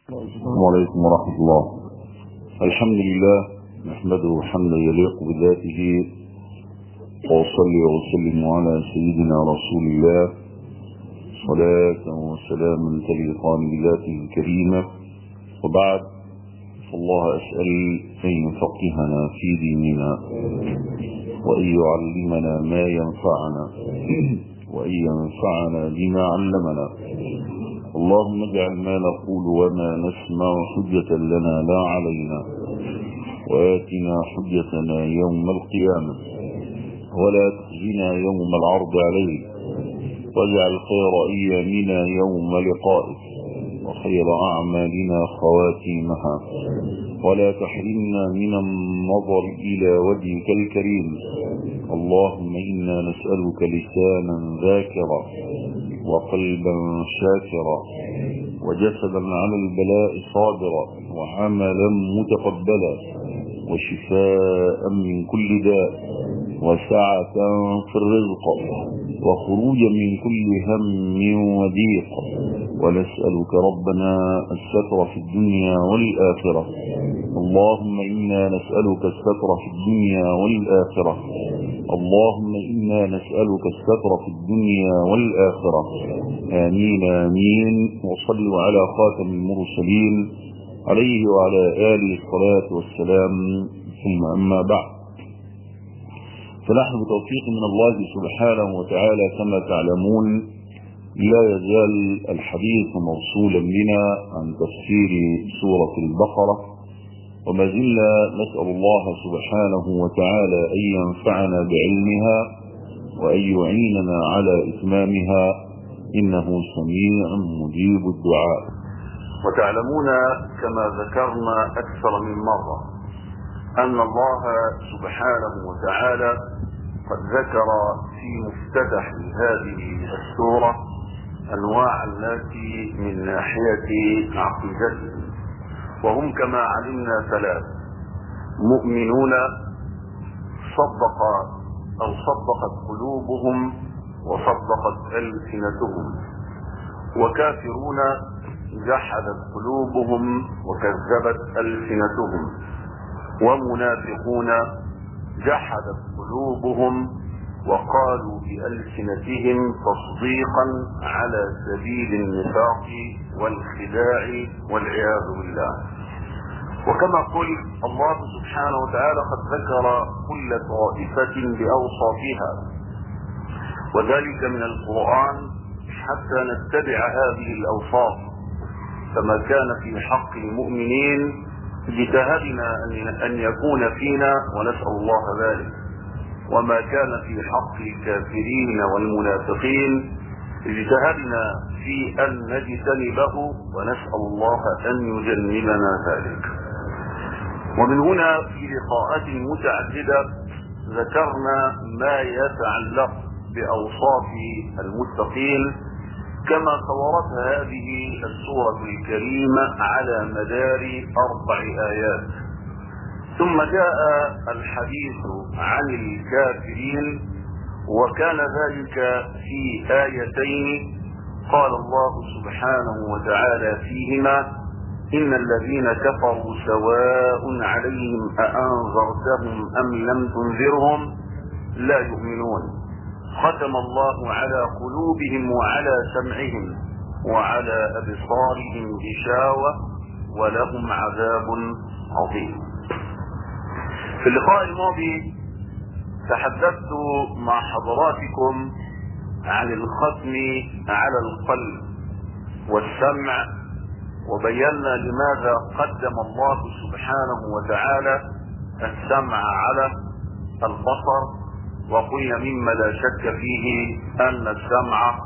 السلام عليكم ورحمة الله. الحمد لله نحمده حمدا يليق بذاته، وأصلي وأسلم على سيدنا رسول الله صلاة وسلاما تليقان بذاته الكريمة، وبعد، فالله أسأل أن يفقهنا في ديننا وأن يعلمنا ما ينفعنا وأن ينفعنا بما علمنا. اللهم اجعل ما نقول وما نسمع حجة لنا لا علينا، وآتنا حجتنا يوم القيامة، ولا تخزنا يوم العرض عليك، واجعل خير أيامنا يوم لقائك، وخير أعمالنا خواتيمها، ولا تحرمنا من النظر إلى وجهك الكريم. اللهم إنا نسألك لسانا ذاكرا، وقلبا شاكرا، وجسدا على البلاء صابرا، وعملا متقبلا، وشفاء من كل داء، وسعة في الرزق، وخروجا من كل هم وضيق. ونسألك ربنا الستر في الدنيا والآخرة. اللهم إنا نسألك الستر في الدنيا والآخرة. اللهم إنا نسألك الستر في الدنيا والآخرة. آمين آمين. وصلوا على خاتم المرسلين عليه وعلى آله الصلاة والسلام. ثم أما بعد، فنحن بتوفيق من الله سبحانه وتعالى كما تعلمون لا يزال الحديث موصولا بنا عن تفسير سورة البقرة، وما زلنا نسأل الله سبحانه وتعالى أن ينفعنا بعلمها وأن يعيننا على إتمامها، إنه سميع مجيب الدعاء. وتعلمون كما ذكرنا أكثر من مرة أن الله سبحانه وتعالى قد ذكر في مفتتح هذه السورة أنواع الناس من ناحية عقيدتهم، وهم كما علمنا ثلاث: مؤمنون صدقت قلوبهم وصدقت ألسنتهم، وكافرون جحدت قلوبهم وكذبت ألسنتهم، ومنافقون جحدت قلوبهم وقالوا بألسنتهم تصديقا على سبيل النفاق والخداع والعياذ بالله. وكما قل الله سبحانه وتعالى قد ذكر كل طائفة بأوصافها، وذلك من القرآن حتى نتبع هذه الأوصاف. فما كان في حق المؤمنين اجتهدنا أن يكون فينا، ونسأل الله ذلك، وما كان في حق الكافرين والمنافقين اجتهدنا في أن نجتنبه، ونسأل الله أن يجنبنا ذلك. ومن هنا في لقاءات متعددة ذكرنا ما يتعلق بأوصاف المتقين كما صورتها هذه السورة الكريمة على مدار 4 آيات. ثم جاء الحديث عن الكافرين، وكان ذلك في آيتين قال الله سبحانه وتعالى فيهما: إن الذين كفروا سواء عليهم أأنذرتهم أم لم تنذرهم لا يؤمنون، ختم الله على قلوبهم وعلى سمعهم وعلى أبصارهم غشاوة ولهم عذاب عظيم. في اللقاء الماضي تحدثت مع حضراتكم عن الختم على القلب والسمع، وبينا لماذا قدم الله سبحانه وتعالى السمع على البصر، وقلنا مما لا شك فيه أن السمع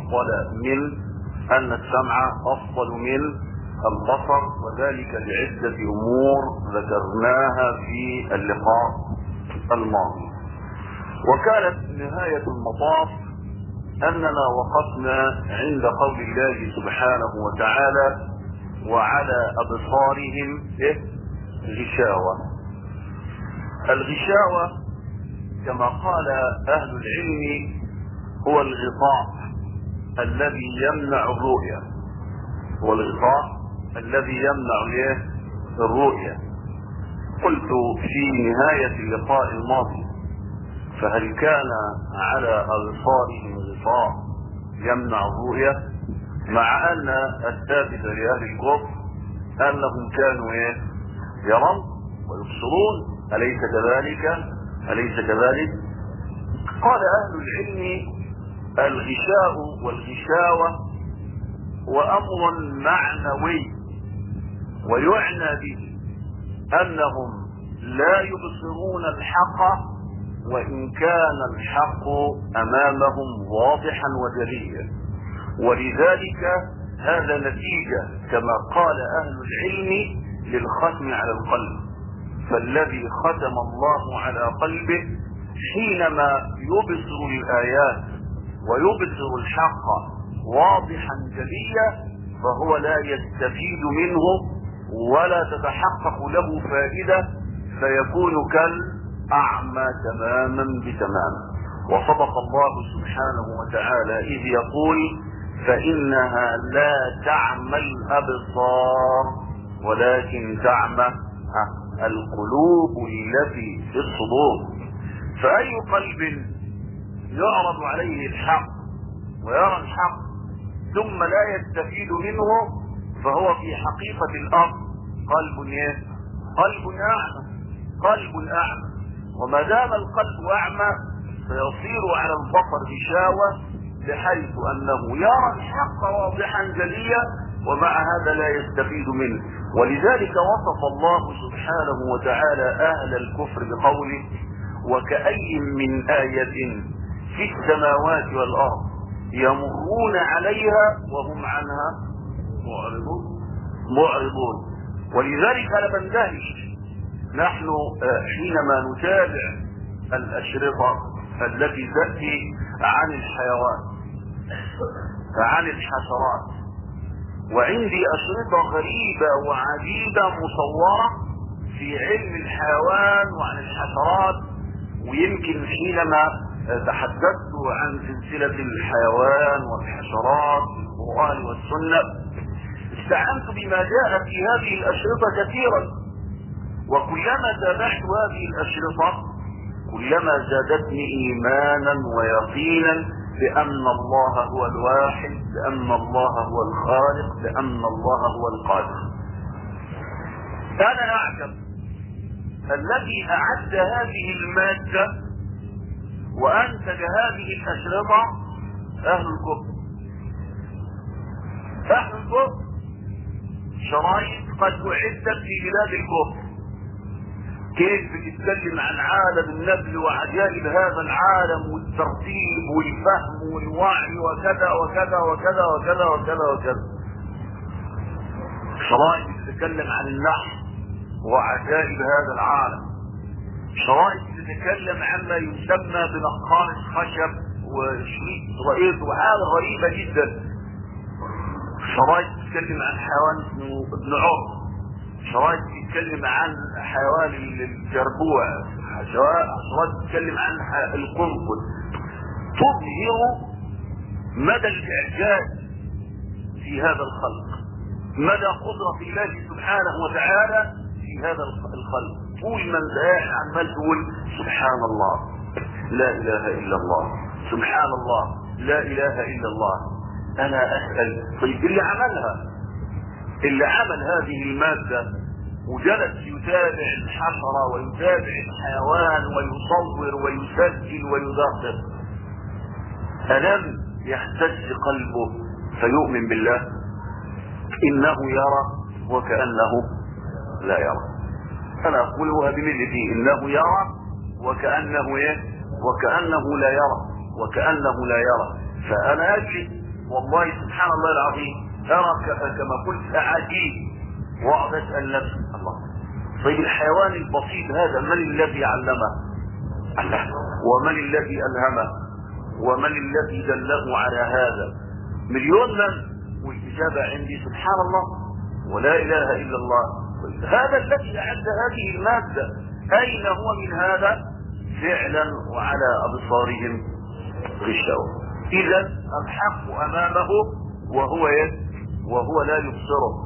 أفضل من البصر، وذلك لعدة أمور ذكرناها في اللقاء الماضي. وكانت نهاية المطاف أننا وقفنا عند قول الله سبحانه وتعالى: وعلى أبصارهم غشاوة. الغشاوة كما قال أهل العلم هو الغطاء الذي يمنع الرؤية، والغطاء الذي يمنع الرؤية. قلت في نهاية اللقاء الماضي: فهل كان على أبصارهم غطاء يمنع الرؤية؟ مع أن الثابت لأهل الكفر أنهم كانوا يرون ويبصرون. أليس كذلك؟ أليس كذلك؟ قال أهل العلم: الغشاء والغشاوة وأمر معنوي، ويعنى به أنهم لا يبصرون الحق وإن كان الحق أمامهم واضحا وجليا. ولذلك هذا نتيجة كما قال أهل العلم للختم على القلب. فالذي ختم الله على قلبه حينما يبصر الآيات ويبصر الحق واضحا جليا فهو لا يستفيد منه ولا تتحقق له فائدة، فيكون كالأعمى تماما بتمام. وصدق الله سبحانه وتعالى إذ يقول: فإنها لا تعمى الأبصار ولكن تعمى القلوب التي في الصدور. فأي قلب يعرض عليه الحق ويرى الحق ثم لا يستفيد منه فهو في حقيقة الأمر قلب أعمى. قلب أعمى، وما دام القلب أعمى فيصير على البصر غشاوة، بحيث أنه يرى الحق واضحا جليا ومع هذا لا يستفيد منه. ولذلك وصف الله سبحانه وتعالى أهل الكفر بقوله: وكأي من آية في السماوات والأرض يمرون عليها وهم عنها معرضون. ولذلك أنا بندهش نحن حينما نتابع الأشرطة التي تأتي عن الحيوان عن الحشرات، وعندي أشرطة غريبة وعجيبة مصورة في علم الحيوان وعن الحشرات. ويمكن حينما تحدثت عن سلسلة الحيوان والحشرات في القرآن والسنة استعنت بما جاء في هذه الأشرطة كثيرا، وكلما تابعت هذه الأشرطة كلما زادتني إيمانا ويقينا بأن الله هو الواحد، بأن الله هو الخالق، بأن الله هو القادر. أنا أعجب الذي أعد هذه المادة وأنتج هذه الأشرطة أهل الكفر. أهل الكفر شرايط قد أعدت في بلاد الكفر، كيف بتتكلم عن عالم النبل وعجائب هذا العالم والترتيب والفهم والوعي وكذا وكذا وكذا وكذا وكذا وكذا. شرائط بتتكلم عن النحل وعجائب هذا العالم، شرائط بتتكلم عما يسمى بنقار الخشب وشريط وحاجة غريبة جدا. شرائط بتتكلم عن حيوان اسمه ابن عرض، شرائط بتتكلم عن حيوان الجربوع، شرائط بتتكلم عن القنفذ، تظهر مدى الاعجاز في هذا الخلق، مدى قدرة الله سبحانه وتعالى في هذا الخلق. طول من زاح عمال تقول سبحان الله لا اله الا الله، سبحان الله لا اله الا الله. انا اسأل: طيب اللي عمل هذه المادة وجلس يتابع الحشرة ويتابع الحيوان ويصور ويسجل ويدقق، ألم يحتج قلبه فيؤمن بالله؟ إنه يرى وكأنه لا يرى. أنا أقولها بملتي: إنه يرى وكأنه لا يرى، وكأنه لا يرى. فأنا أجد والله سبحان الله العظيم أرى كما قلت أعاجيب، وأقعد أسأل نفسي: الله، طيب الحيوان البسيط هذا من الذي علمه؟ الله، ومن الذي ألهمه؟ ومن الذي دله على هذا؟ مليون من، والإجابة عندي سبحان الله ولا إله إلا الله. هذا الذي أعد هذه المادة أين هو من هذا؟ فعلا وعلى أبصارهم غشاوة. إذا الحق أمامه وهو لا يبصره،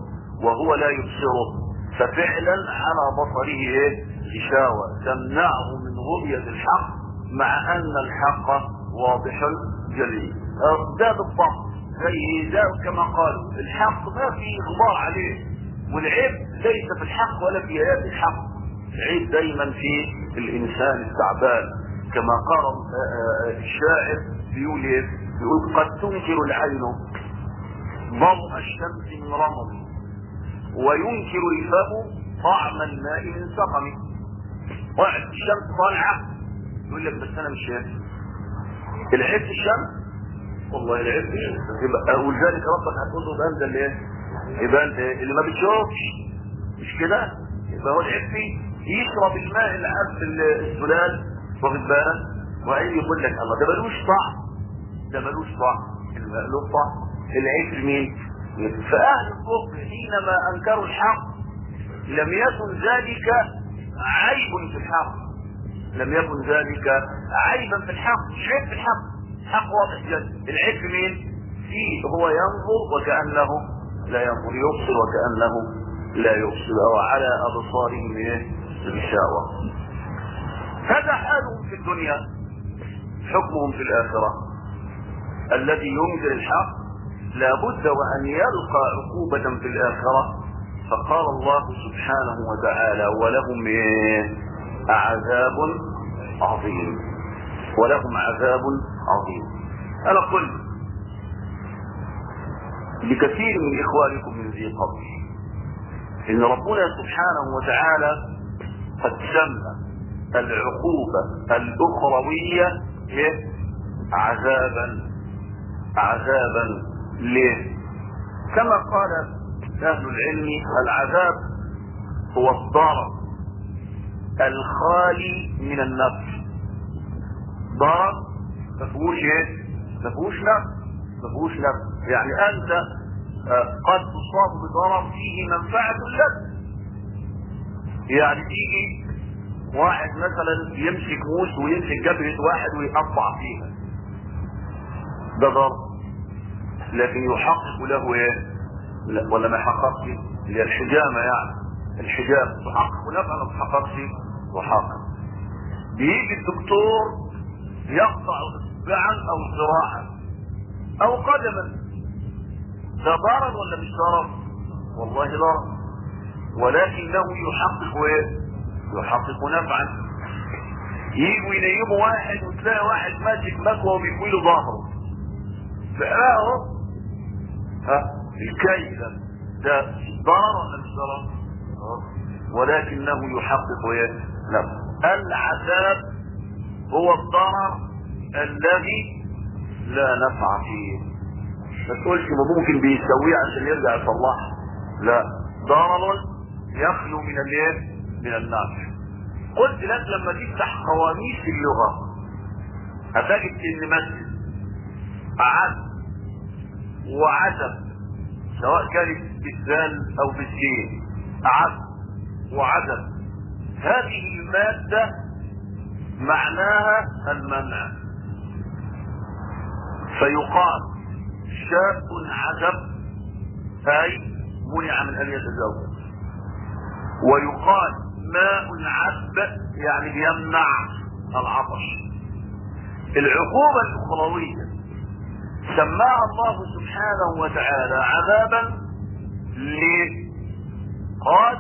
وهو لا يبصره، ففعلا على بصره غشاوة تمنعه من رؤية الحق، مع ان الحق واضح جلي. ده بالضبط زي ده كما قالوا الحق ما في غبار عليه، والعيب ليس في الحق ولا في ايات الحق، العيب دايما في الانسان التعبان. كما قال الشاعر بيقول قد تنكر العين ضوء الشمس من رمض، وينكر الفم طعم الماء من سقم. واحد الشمس طالعه يقول لك بس انا مش شايف. العيب في الشمس؟ والله العيب ولذلك ربك هتقول له ده اللي يبقى اللي ما بتشوفش، مش كده؟ يبقى هو العيب فيه. يشرب الماء اللي عارف الزلال واخد بالك، وعين يقول لك الله ده ملوش طعم، ده ملوش طعم، الماء له طعم. العيب في مين؟ فأهل الكفر حينما أنكروا الحق لم يكن ذلك عيب في الحق، لم يكن ذلك عيبا في الحق، مش عيب في الحق، الحق واضح جدا. العيب في مين؟ فيه هو ينظر وكأنه لا ينظر، يبصر وكأنه لا يبصر، أو على أبصارهم غشاوة. هذا حالهم في الدنيا، حكمهم في الآخرة. الذي ينكر الحق لابد وأن يلقى عقوبة في الآخرة. فقال الله سبحانه وتعالى ولهم عذاب عظيم، ولهم عذاب عظيم. أنا قلت لكثير من إخوانكم من ذي قبل إن ربنا سبحانه وتعالى قد سمى العقوبة الأخروية عذابا ليه؟ كما قال أهل العلم العذاب هو الضرر الخالي من النفع. ضرر مفهوش نفع، يعني أنت قد تصاب بضرر فيه منفعة لك. يعني تيجي واحد مثلا يمسك موس ويمسك جبهة واحد ويقطع فيها، ده ضرر، لكن يحقق له لا ولا ما يحققش؟ هي الحجامة، يعني الحجام تحقق نفعا ما تحققش وحاقق. بيجي الدكتور يقطع اصبعا او ذراعا او قدما، ده ضرر ولا مش ضرر؟ والله ضرر، ولكنه يحقق نفعا. يجوا ينيموا واحد وتلاقي واحد ماسك مكوى وبيكوي له ظهره، فقاه الكي ده ضرر ولا مش ضرر؟ ولكنه يحقق نفعا. العذاب هو الضرر الذي لا نفع فيه. ما تقولش ممكن بيسويه عشان يرجع يصلحه، لا، ضرر يخلو من النفع. قلت لك لما تفتح قواميس اللغة هتجد ان مثل عذب وعذب سواء كانت بالذال او بالسين، عذب وعذب، هذه المادة معناها المنع. فيقال شاب عذب اي منع من ان يتزوج، ويقال ماء عذب يعني يمنع العطش. العقوبة الأخروية سماها الله سبحانه وتعالى عذابا ليه؟ قال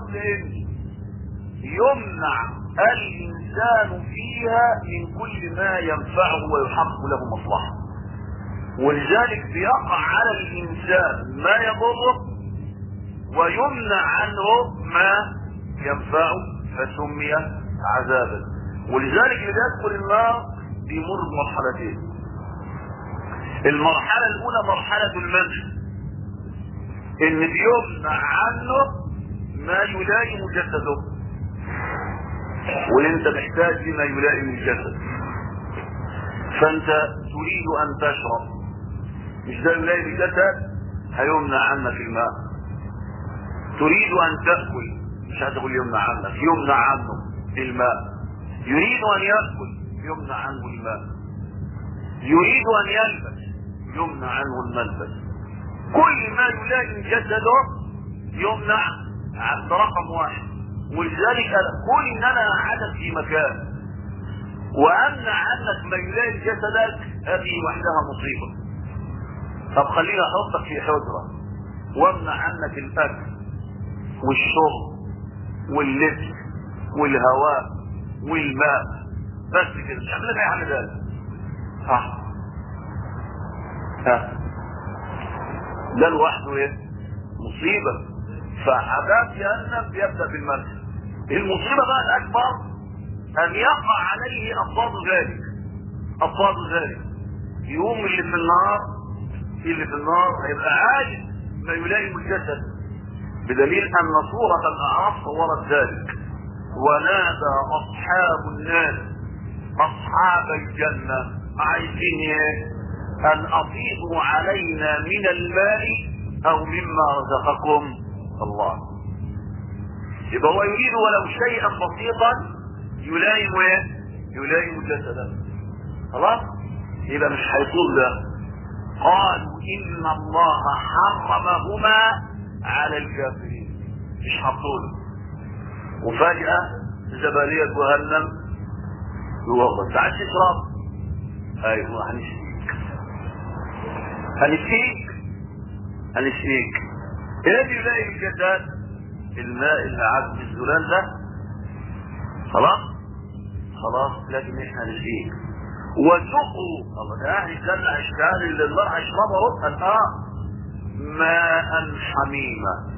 يمنع الإنسان فيها من كل ما ينفعه ويحقق له مصلحة، ولذلك بيقع على الإنسان ما يضره ويمنع عنه ما ينفعه، فسمي عذابا. ولذلك اللي بيدخل النار بيمر بمرحلتين. المرحلة الأولى مرحلة المنع، إن بيمنع عنه ما يلائم جسده، وانت محتاج لما يلائم الجسد، فانت تريد ان تشرب، مش ده يلائم الجسد هيمنع عنك الماء. تريد ان تأكل، مش هتقول يمنع عنك، يمنع عنه الماء. يريد ان يأكل يمنع عنه الماء. يريد ان يلبس يمنع عنه الملبس. كل ما يلائم جسده يمنع عند رقم واحد. ولذلك كون ان انا عدد في مكان وامنع عنك ما يلائم جسدك هذه وحدها مصيبه. طب خليني احطك في حجره وامنع عنك الاكل والشرب واللبس والهواء والماء بس كده، مش هعمل لك اي حاجه ثانيه. صح؟ ها ده لوحده ايه؟ مصيبه. فعذاب جهنم بيبدا بالمسجد. المصيبه بقى الاكبر ان يقع عليه افراد ذلك. افراد ذلك يوم اللي في النار هيبقى عايز ما يلائم الجسد، بدليل ان سوره الاعراف صورت ذلك. ونادى اصحاب النار اصحاب الجنه عايزين ايه؟ ان افيضوا علينا من الماء او مما رزقكم الله. يبقى هو يريد ولو شيئا بسيطا يلائم ايه؟ يلائم جسده. خلاص؟ يبقى مش هيطول ده. قالوا ان الله حرمهما على الكافرين، مش هطول. وفجأة زبالية جهنم يوضع تعال تشرب. ايوه هنسقيك. ايه اللي يلاقي الجسد؟ الماء اللي عاد الزلال ده. خلاص لكن احنا نسقيك. وسقوا الله، ده اهل الجنة اشتهال اللي النار هيشربها ربها ماء حميما.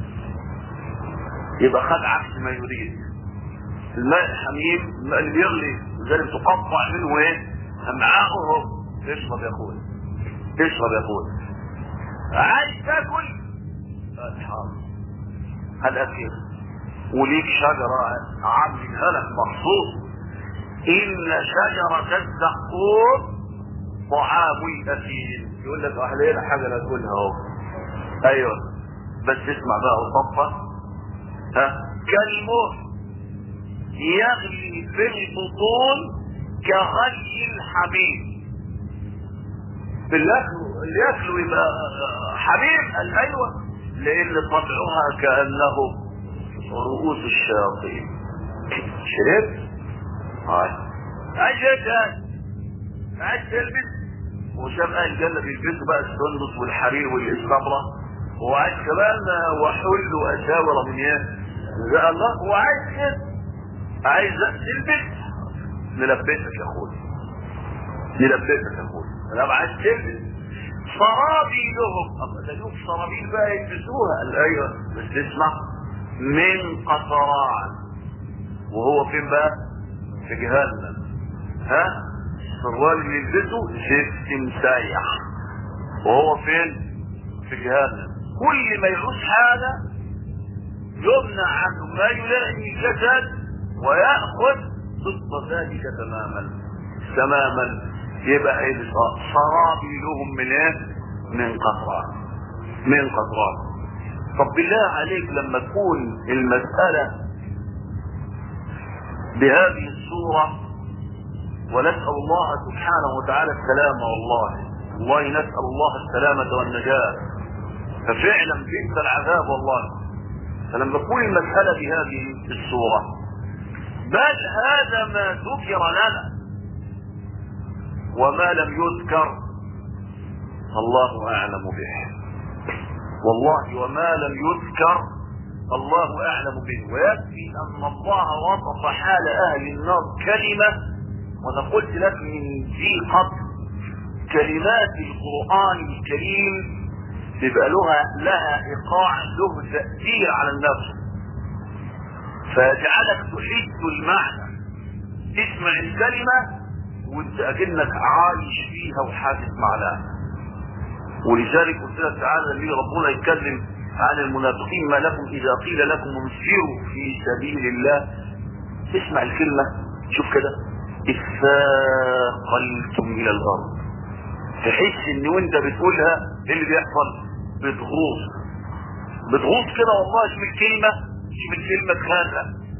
يبقى خد عكس ما يريد. الماء الحميم الماء اللي بيغلي لذلك تقطع منه ايه؟ امعاؤهم. اشرب يا اخويا، اشرب يا اخويا. عايز تاكل حاضر هالاكل. وليك شجره عاملها لك مخصوص، ان شجره الزقوم طعام الاثيم. يقول لك احلى حاجه ناكلها اهو. ايوه بس اسمع بقى وطفه. كالمهل يغلي في البطون كغلي الحميم. اللي ياكلوا يبقى حميم. قال ايوه لان طبعها كانه رؤوس الشياطين. شربت؟ عايز تلبس وشاف اهل الجنه بيلبسوا بقى السندس والحرير والاستبره، وعايز كمان وحل واساور من ايه؟ جزاء الله. هو عايز كده، عايز تلبس نلبسك يا اخويا، نلبسك يا اخويا. انا عايز تلبس سرابيلهم. ده يوم سرابيل بقى يلبسوها. قال ايوه بس اسمع، من قطران. وهو فين بقى؟ في جهنم. السروال اللي يلبسه زفت مسيح. وهو فين؟ في جهنم. كل ما يعوز حاجه يمنع عنه ما يلائم الجسد ويأخذ ضد ذلك تماما. يبقى سرابيلهم من ايه؟ من قطران. طب بالله عليك لما تكون المسألة بهذه الصورة، ونسأل الله سبحانه وتعالى السلامة، والله نسأل الله السلامة والنجاة، ففعلا بئس العذاب والله. فلما تكون المسألة بهذه الصورة، بل هذا ما ذكر لنا، وما لم يذكر الله أعلم به. والله وما لم يذكر الله أعلم به. ويكفي أن الله وصف حال أهل النار كلمة، وأنا قلت لك من ذي قبل كلمات القرآن الكريم يبقى لها إيقاع، له تأثير على النفس، فيجعلك تحس المعنى. تسمع الكلمة وانت اكنك عايش فيها وحاسس معناها. ولذلك قلت لك تعالى لما ربنا يتكلم عن المنافقين: ما لكم اذا قيل لكم انفروا في سبيل الله. تسمع الكلمة شوف كده، اثاقلتم الى الارض. تحس ان وانت بتقولها ايه اللي بيحصل؟ بتغوص كده. والله شوف الكلمة تخاذة.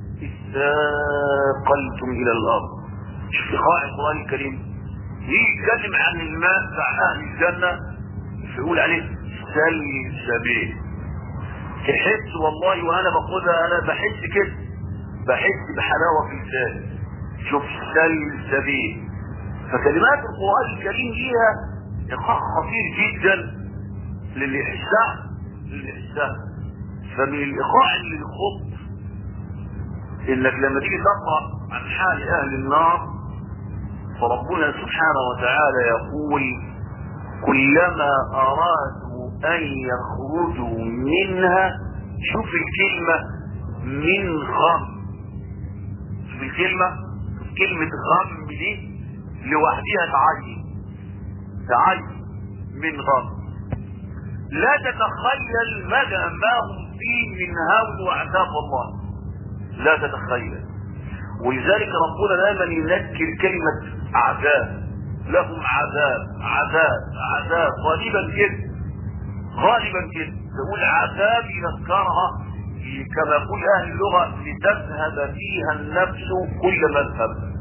اثاقلتم الى الارض. شوف إيقاع القرآن الكريم يتكلم عن الماء بتاع أهل الجنة، يقول عليه سلسبيل. تحس والله وانا باخدها انا بحس كده، بحس بحلاوه في لساني. شوف سلسبيل. فكلمات القرآن الكريم ليها إيقاع خطير جدا للي يحسها. فمن الإيقاع اللي يخط إنك لما تيجي تقرأ عن حال أهل النار، فربنا سبحانه وتعالى يقول كلما أرادوا أن يخرجوا منها، شوف الكلمة من غم. شوف كلمة غم دي لوحدها تعين من غم. لا تتخيل مدى ما هم فيه من هول وعذاب الله، لا تتخيل. ولذلك ربنا دائما ينكر كلمة عذاب، لهم عذاب غالبا كده تقول عذاب يذكرها كما يقول اهل اللغة لتذهب فيها النفس كل مذهب.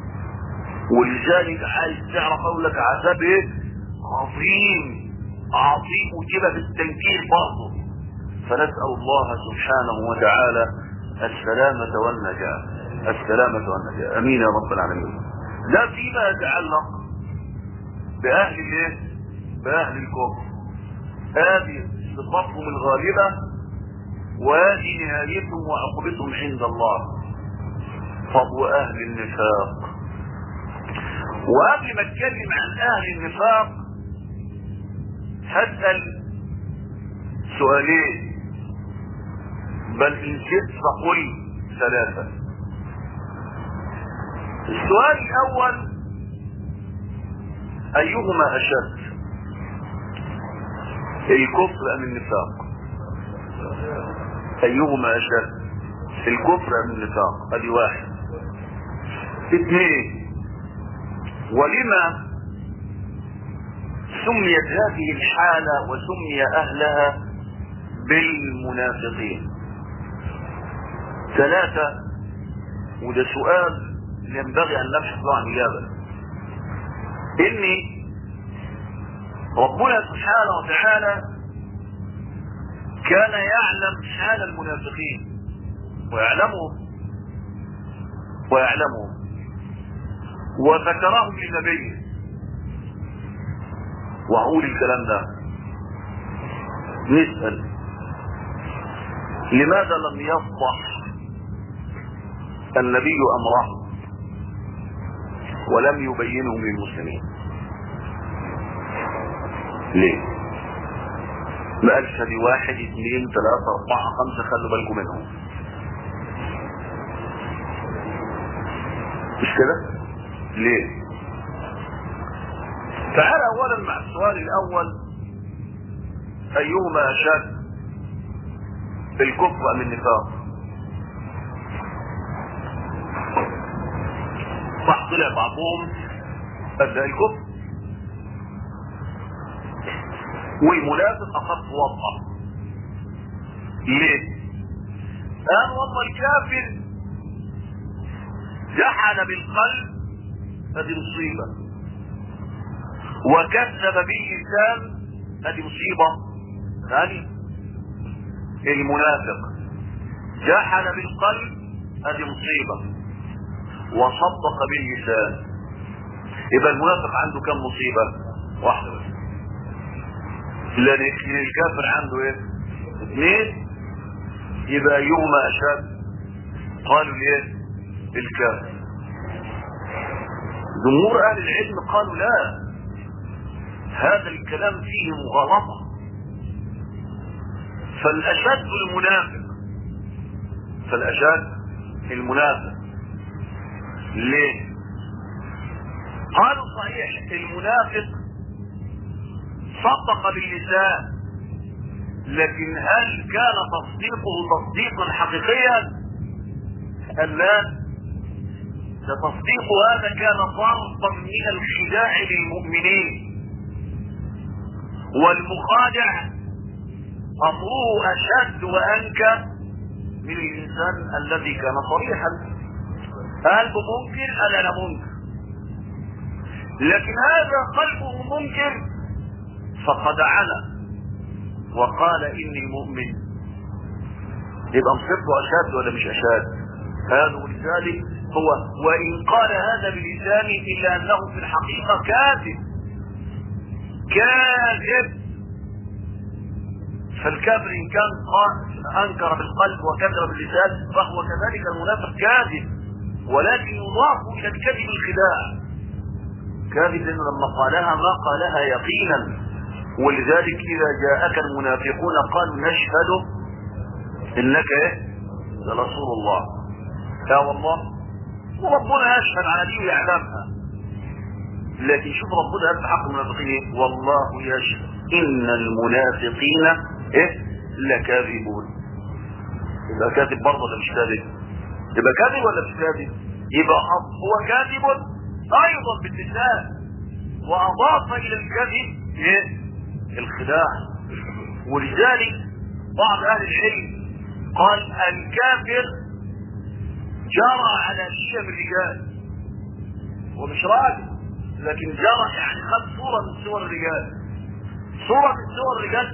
ولذلك عايز تعرف اقول لك عذاب ايه؟ عظيم وكده بالتنكير برضه. فنسأل الله سبحانه وتعالى السلامة والنجاة. امين يا رب العالمين. ده فيما يتعلق باهل الايه؟ باهل الكفر. هذه صفاتهم الغالبة وهذه نهايتهم وعقوبتهم عند الله. طب اهل النفاق، وقبل ما اتكلم عن اهل النفاق هسأل سؤالين، بل ان شئت فقل 3. السؤال الاول: ايهما اشد، الكفر ام النفاق؟ ايهما اشد، الكفر ام النفاق؟ ادي 1. 2: ولما سميت هذه الحالة وسمي اهلها بالمنافقين؟ 3: وده سؤال ينبغي ان نبحث عن اجابة. اني ربنا سبحانه وتعالى كان يعلم حال المنافقين ويعلمهم وذكرهم لنبيه. وأقول الكلام ده نسأل: لماذا لم يفضح النبي أمره ولم يبينه للمسلمين؟ ليه؟ ما قالش دي 1 2 3 4 5 خلوا بالكم منهم؟ مش كده؟ ليه؟ تعال اولا مع السؤال الاول: ايهما اشد، الكفر ام النفاق؟ صح، طلع بعضهم ابدا الكفر، والمنافق اخف وضعه. ليه؟ قال والله الكافر جحد بالقلب، هذه مصيبة، وكذب باللسان، هذه مصيبة ثانية. المنافق جحد بالقلب، هذه مصيبة، وصدق باللسان. يبقى المنافق عنده كم مصيبة؟ 1 بس. لان الكافر عنده ايه؟ 2. يبقى ايهما اشد؟ قالوا ايه؟ الكافر. جمهور اهل العلم قالوا لا، هذا الكلام فيه مغالطة. فالاشد المنافق. ليه؟ قالوا صحيح المنافق صدق باللسان، لكن هل كان تصديقه تصديقا حقيقيا؟ لا، ده تصديق هذا كان ضربا من الخداع للمؤمنين، والمخادع امره اشد وانكى من الانسان الذي كان صريحا قلبه منكر، قال انا منكر، لكن هذا قلبه منكر فخدعنا وقال اني مؤمن يبقى مصيبته اشد ولا مش اشد؟ هذا ولذلك هو وان قال هذا بلسانه الا انه في الحقيقه كاذب كاذب. فالكافر ان كان انكر بالقلب وكذب باللسان فهو كذلك المنافق كاذب، ولكن يضاف الى الكذب الخداع. كاذب لانه لما قالها ما قالها يقينا، ولذلك اذا جاءك المنافقون قالوا نشهد انك لرسول الله. يا والله وربنا يشهد على دي ويعلمها، لكن شوف ربنا قال في حق المنافقين والله يشهد ان المنافقين لكاذبون. يبقى كاذب برضه ولا مش كاذب؟ يبقى كاذب ولا مش كاذب؟ يبقى هو كاذب ايضا باللسان، واضاف الى الكذب الخداع. ولذلك بعض اهل العلم قال الكافر جرى على شيم الرجال، ومش راجل لكن جرى يعني خد صورة من صور الرجال. صورة من صور الرجال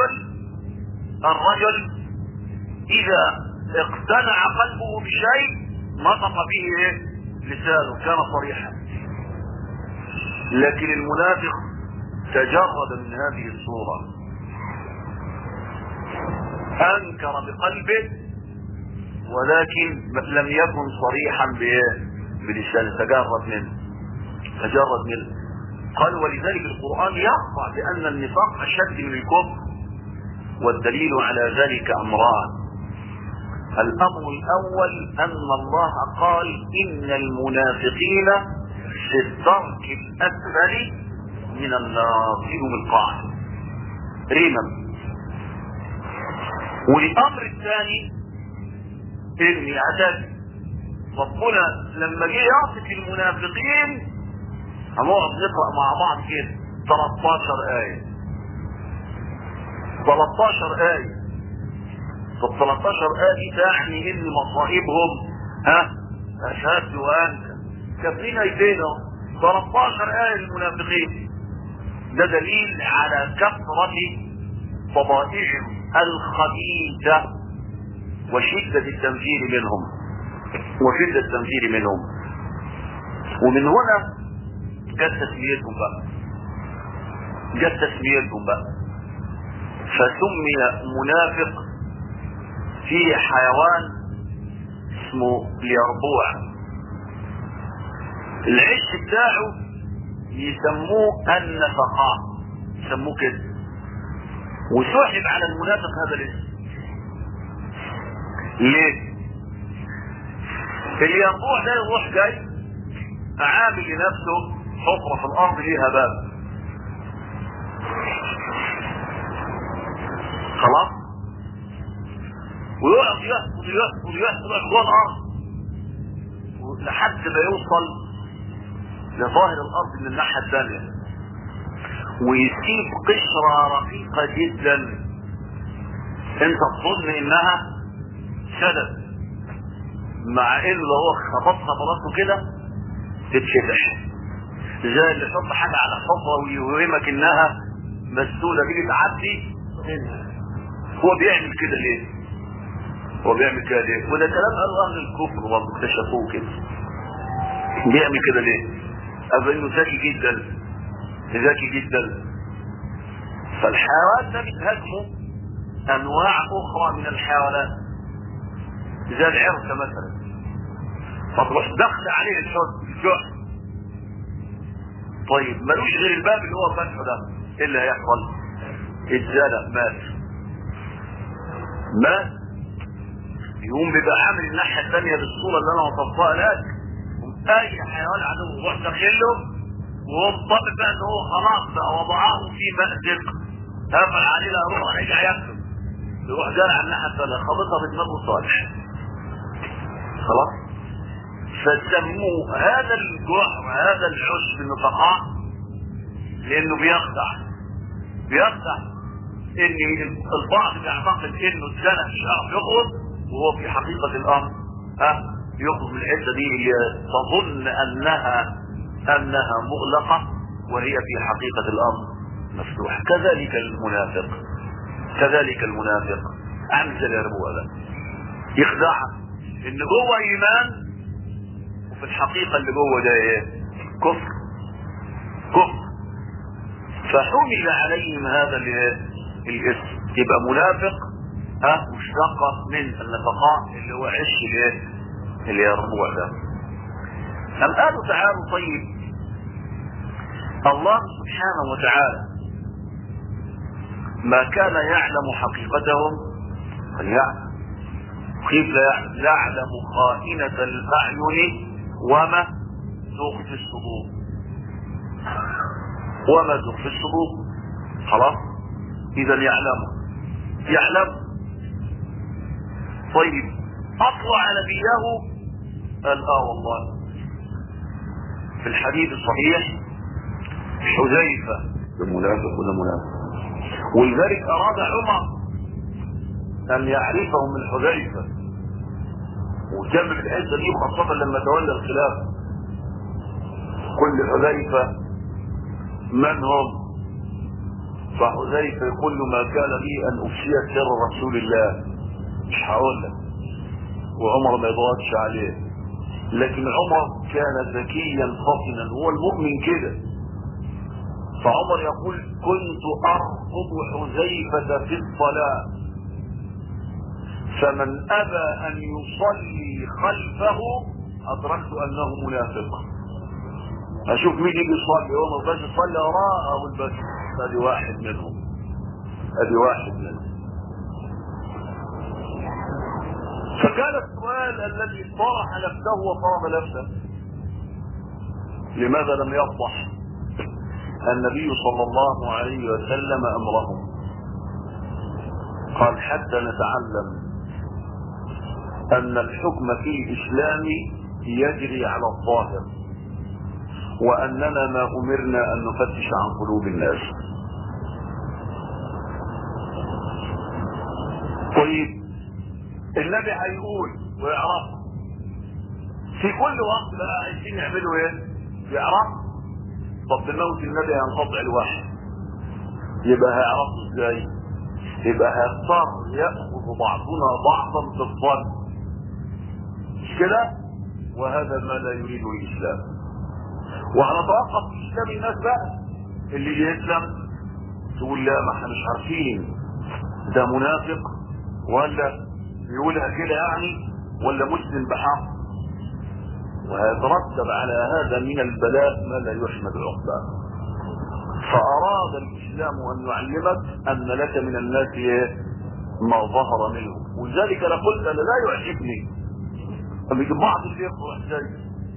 الرجل اذا اقتنع قلبه بشيء نطق به لسانه كان صريحا، لكن المنافق تجرد من هذه الصورة، انكر بقلبه ولكن لم يكن صريحا بلسانه، تجرد منه. قال ولذلك القرآن يقطع بأن النفاق أشد من الكفر، والدليل على ذلك أمران. الأمر الأول أن الله قال إن المنافقين في الدرك الأسفل من النار فيهم القاعدة ريما. والأمر الثاني إن عدد ربنا لما جه يصف المنافقين هنقعد نقرأ مع بعض كده 13 آية 13 آية. طب 13 آية تعني إن مصائبهم أشهد وأنت كافرين أيدينا 13 آية للمنافقين. ده دليل على كثرة طبائعهم الخبيثة وشدة التنفير منهم ومن هنا جت تسميتهم بقى فسمي منافق في حيوان اسمه اليربوع. العش بتاعه يسموه النفقاء، يسموه كده، وسحب على المنافق هذا الاسم. ليه؟ اليربوع ده يروح جاي عامل لنفسه حفرة في الارض ليها باب، خلاص، ويقعد يحفظ جوه الارض لحد ما يوصل لظاهر الارض من الناحية الثانية، ويسيب قشرة رقيقة جدا انت تظن انها شدد، مع انه لو هو خبطها براسه كده تتشبح، زي اللي يحط حاجة على حفرة ويوهمك انها مسدودة بيجي تعدي. هو بيعمل كده ليه؟ وده كلام قالوا اهل الكفر واكتشفوه كده. بيعمل كده ليه؟ قالوا انه ذكي جدا. فالحيوان ده بتهاجمه انواع اخرى من الحيوانات زي العرسة مثلا، فتروح دخل عليه الجحر. طيب ملوش غير الباب اللي هو فتحه ده، ايه اللي هيحصل؟ اتزنق مات. يقوم بيبقى عامل الناحية الثانية بالصورة اللي انا وصفتها لك، اي حيوان عدو يروح داخله وهو مطمن بقى ان هو خلاص بقى وضعه في مأزق قفل عليه لا روح رجع ياكله، يروح جاري على الناحية الثانية خبطها بدماغه صالح. خلاص، فسموه هذا الجحر هذا الحش بالنفقاء لانه بيخدع ان البعض بيعتقد انه السنة مش عارف يخرج، وهو في حقيقة الامر يخرج من الحتة دي اللي تظن انها مغلقة وهي في حقيقة الامر مفتوحة. كذلك المنافق عامل زي اليربوع ده، يخدعك ان جوه ايمان، وفي الحقيقة اللي جوه ده ايه؟ كفر. كفر. فحمل عليهم هذا الاسم، يبقى منافق مشتقة من النفقاء اللي هو عش الايه؟ اللي هي الربوع ده. أم قالوا تعالوا طيب الله سبحانه وتعالى ما كان يعلم حقيقتهم، قد يعلم، كيف لا يعلم؟ يعلم خائنة الأعين وما تخفي الصدور، وما تخفي الصدور. خلاص، إذا يعلم. طيب أطلع نبيه قال والله في الحديث الصحيح حذيفة ده منافق وده منافق، ولذلك أراد عمر أن يعرفه من حذيفة، وكان بالحته دي خاصة لما تولى الخلافة. كل حذيفة من هم؟ فحذيفة يقول له ما كان لي أن أفشي سر رسول الله، مش هقول لك، وعمر ما يضغطش عليه. لكن عمر كان ذكيا فطنا، هو المؤمن كده. فعمر يقول كنت أرقب حذيفة في الصلاة، فمن أبى أن يصلي خلفه أدركت أنه منافق. أشوف مين يجي يصلي، هو ما بس يصلي وراءه، أقول بس أدي واحد منهم. فكان السؤال الذي طرح نفسه وطرب نفسه، لماذا لم يفضح النبي صلى الله عليه وسلم أمرهم؟ قال حتى نتعلم أن الحكم في الإسلام يجري على الظاهر، وأننا ما أمرنا أن نفتش عن قلوب الناس. طيب النبي هيقول ويعرف في كل وقت بقى عايزين يعملوا ايه؟ يعرف. طب بموت النبي هينقطع الوحي، يبقى هيعرفوا ازاي؟ يبقى هيضطر يأخذ بعضنا بعضا في الظن، مش كده؟ وهذا ما لا يريده الإسلام. وهنتوقف في إسلام الناس بقى اللي يسلم تقول لا ما احنا مش عارفين ده منافق ولا يقولها كده يعني، ولا مسلم بحق. وهيترتب على هذا من البلاء ما لا يحمد عقباه. فأراد الإسلام أن يعلمك أن لك من الناس ما ظهر منه. ولذلك أنا قلت أنا لا يعجبني أن بعض اللي يقرأ ازاي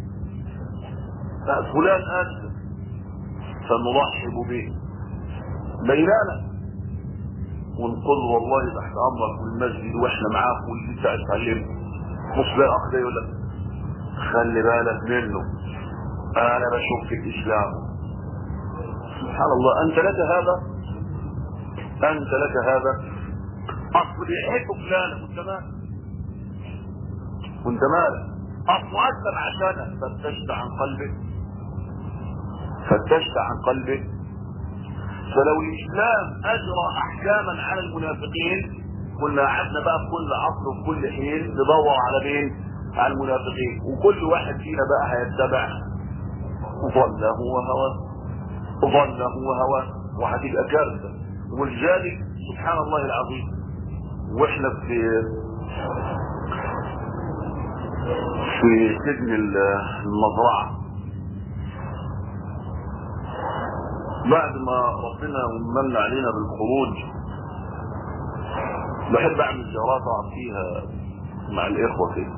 فلان أسلم فنرحب به بيننا ونقول والله تحت أمرك والمسجد وإحنا معاك واللي أنت هتعلمه. مش بقى أخ ده يقول لك خلي بالك منه أنا بشوف في الإسلام. سبحان الله، أنت لك هذا أصل بيحب فلان وانت مالك أصل أسلم عشانك. فتشت عن قلبه. فلو الإسلام أجرى أحكاما على المنافقين كنا قعدنا بقى في كل عصر وفي كل حين ندور على مين؟ على المنافقين، وكل واحد فينا بقى هيتبع ظنه وهواه وهتبقى كارثة. ولذلك سبحان الله العظيم واحنا في سجن المزرعة بعد ما ربنا من علينا بالخروج بحب اعمل زيارات اقعد فيها مع الاخوة كده.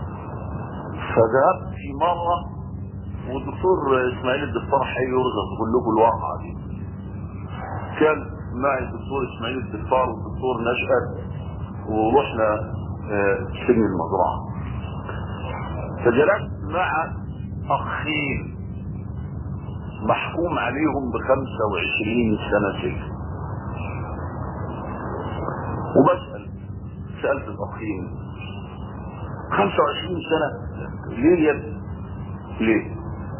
فذهبت في مرة والدكتور اسماعيل الدفار حي يرزق يقول لكم الواقعة دي. كان معي الدكتور اسماعيل الدفار والدكتور نشأت ورحنا سجن المزرعة. فجلست مع اخين محكوم عليهم ب25 سنة سجن. سألت الاخين 25 سنة ليه يا ابني؟ ليه؟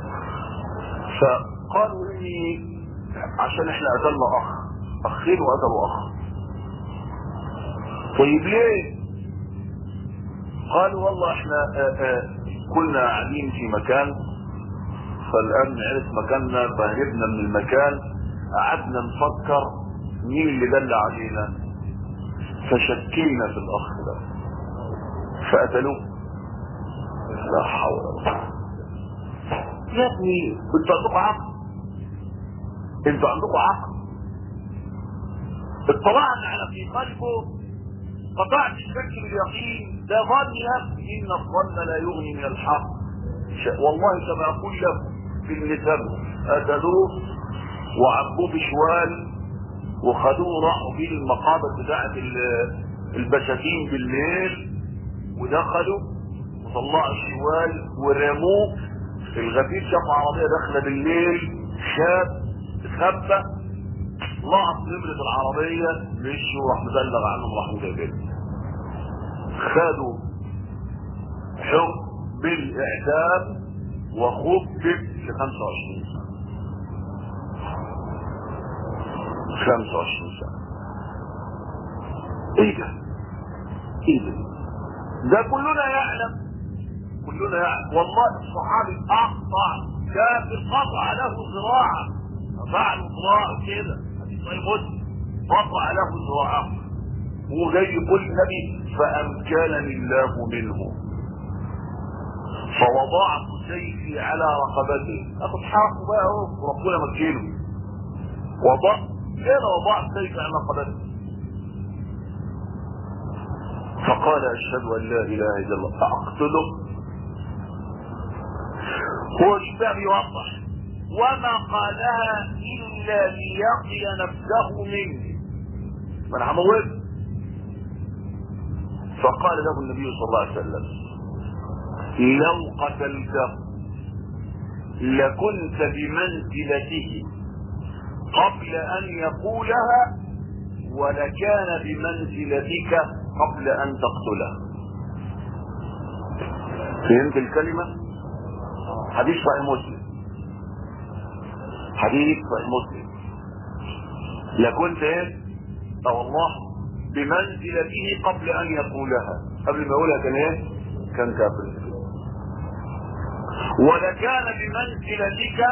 فقالوا لي عشان احنا قتلنا اخين وقتلوا اخ. طيب ليه؟ قالوا والله احنا كنا قاعدين في مكان، فالامن عرف مكاننا فهربنا من المكان، قعدنا نفكر مين اللي دل علينا، فشكينا في الاخ ده فقتلوه. لا حول ولا قوه يا ابني، انتوا عندكم عقل، انتوا عندكم عقل. اطلعنا على في قلبه، قطعت الشك باليقين، ده ظن يا ابني، ان الظن لا يغني من الحق. والله كما اقول لك في النسب قتلوه وعبوه بشوال وخدوه راحوا بيه المقابر بتاعت البساتين بالليل، ودخلوا وطلعوا الشوال ورموه. الغفير شاف عربيه داخله بالليل، شاب خبى لقط نمرة العربية، مشوا وراح مبلغ عنهم راحوا جايبينه. خدوا حكم بالاعدام وخبب ل 25 سنة. 25 سنة. ايه ده؟ ايه ده؟ ده كلنا يعلم، كلنا يعلم. والله الصحابي اقطع كافر قطع له ذراعه، قطع له ذراعه كده، قطع له ذراعه وهو جاي يقول النبي فامكنني الله منه فوضعت سيفي على رقبته. اخذ حقه بقى اهو وربنا مكينه. وضعت سيفي على رقبته فقال اشهد ان لا اله الا الله فاقتله. هو الشباب يوضح وما قالها الا ليقي نفسه مني، فانا هموته. فقال له النبي صلى الله عليه وسلم لو قتلته لكنت بمنزلته قبل ان يقولها ولكان بمنزلتك قبل ان تقتله. فهمت الكلمة؟ حديث صحيح مسلم، حديث صحيح مسلم. لكنت ايه؟ والله بمنزلته قبل ان يقولها، قبل ما يقولها كان ايه؟ كان كافر. ولكان بمنزلتك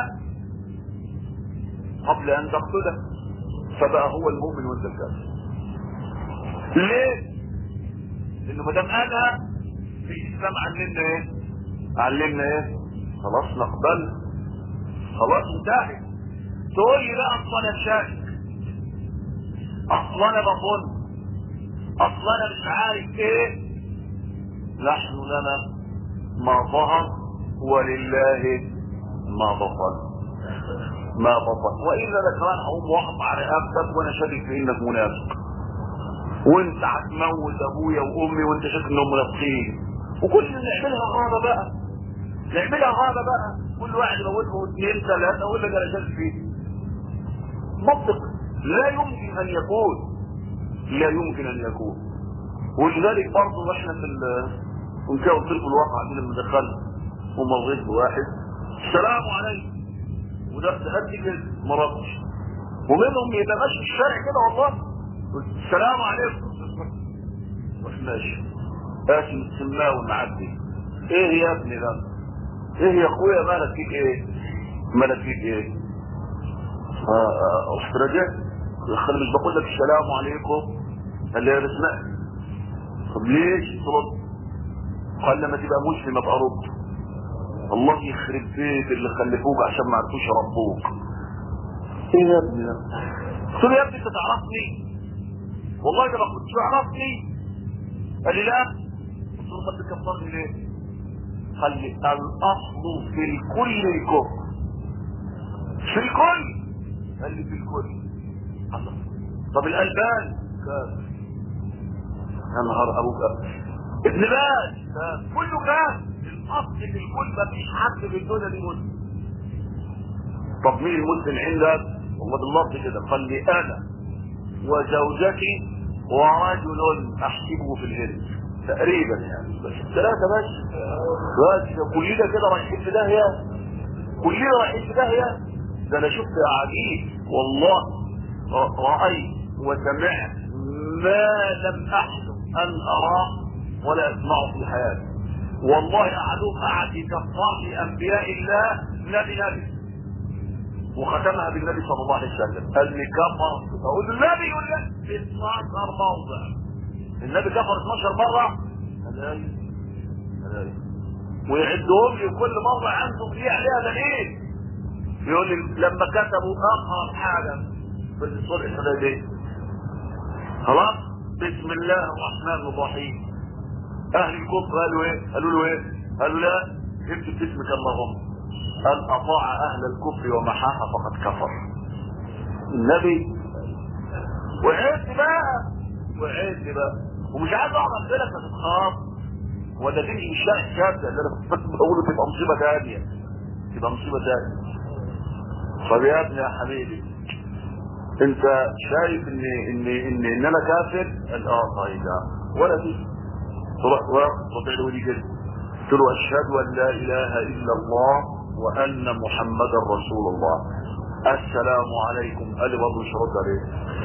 قبل ان تقتله، فبقى هو المؤمن وانت الكافر. ليه؟ لانه ما دام انا في الاسلام علمنا ايه؟ علمنا ايه؟ خلاص نقبل، خلاص انتهت. تقول لي لا اصلا انا شاك، اصلا انا بظن، اصلا انا مش عارف ايه. نحن لنا ما ظهر ولله ما بطن، ما بطن. والا لكمان هقوم واقف على رقبتك وانا شاكك في انك منافق، وانت هتموت ابويا وامي وانت شاكك انهم منافقين، وكل نعملها غابه بقى، نعملها غابه بقى، كل واحد يموته اثنين ثلاثه اقول لك انا شاكك فيه. منطق لا يمكن ان يكون، لا يمكن ان يكون. ولذلك برضه احنا في كنت قلت لكم الواقع دي لما دخلت ومريت بواحد السلام عليكم وده قد كده ما ردش، ومنهم يبقى ماشي في الشارع كده والله السلام عليكم مش ماشي قاسم السماوي معدي. ايه يا ابني ده؟ ايه يا اخويا مالك فيك ايه؟ مالك فيك ايه؟ رحت رجعت خلي مش بقول لك السلام عليكم قال لي اسمع. طب ليش ترد؟ قال لما تبقى مسلم ابقى رد. الله يخرب بيت اللي خلفوك عشان ما عرفوش يربوك. ايه يا ابني ده؟ قلت له يا ابني انت تعرفني؟ والله ده ما كنتش تعرفني. قال لي لا. قلت له طب بتكفرني ليه؟ قال لي الاصل في الكل الكفر. في الكل؟ قال لي في الكل. الله. طب الالبان كافر. يا نهار ابوك ابن باز كله كافر. الاصل في الكل ما فيش حد في الدنيا دي مسلم. طب مين المسلم عندك؟ والله باللفظ كده قال لي انا وزوجتي ورجل احسبه في الهند تقريبا يعني، بس ثلاثه بس كلنا كده رايحين في داهيه، كلنا رايحين في داهيه. ده انا شفت عجيب والله، رايت وسمعت ما لم احلم ان اراه ولا اسمعه في حياتي. والله احدهم قعد يكفر لي انبياء الله نبي وختمها بالنبي صلى الله عليه وسلم. قال لي كفر، اقول النبي يقول لك في 12 موضع النبي كفر 12 مره. هلاقي ويعدهم لي كل مره عنده فيه عليها دليل. يقول لي لما كتبوا اقرب حاجه في الصلح الحديبيه خلاص بسم الله الرحمن الرحيم، اهل الكفر قالوا ايه؟ قالوا له ايه؟ قالوا لا اكتب باسمك اللهم. قال اطاع اهل الكفر ومحاها فقد كفر. النبي وعدت بقى ومش عايز اقعد امثلك ما تتخاف ولا تمشي مش لاقي الشهاده اللي انا بقوله تبقى مصيبه ثانيه، تبقى مصيبه ثانيه. طب يا ابني يا حبيبي انت شايف ان انا كافر؟ قال طيب ولا دي تروح ربع له دي كده قلت له اشهد ان لا اله الا الله وان محمدا رسول الله. السلام عليكم. قال لي برضه مش هرد عليه.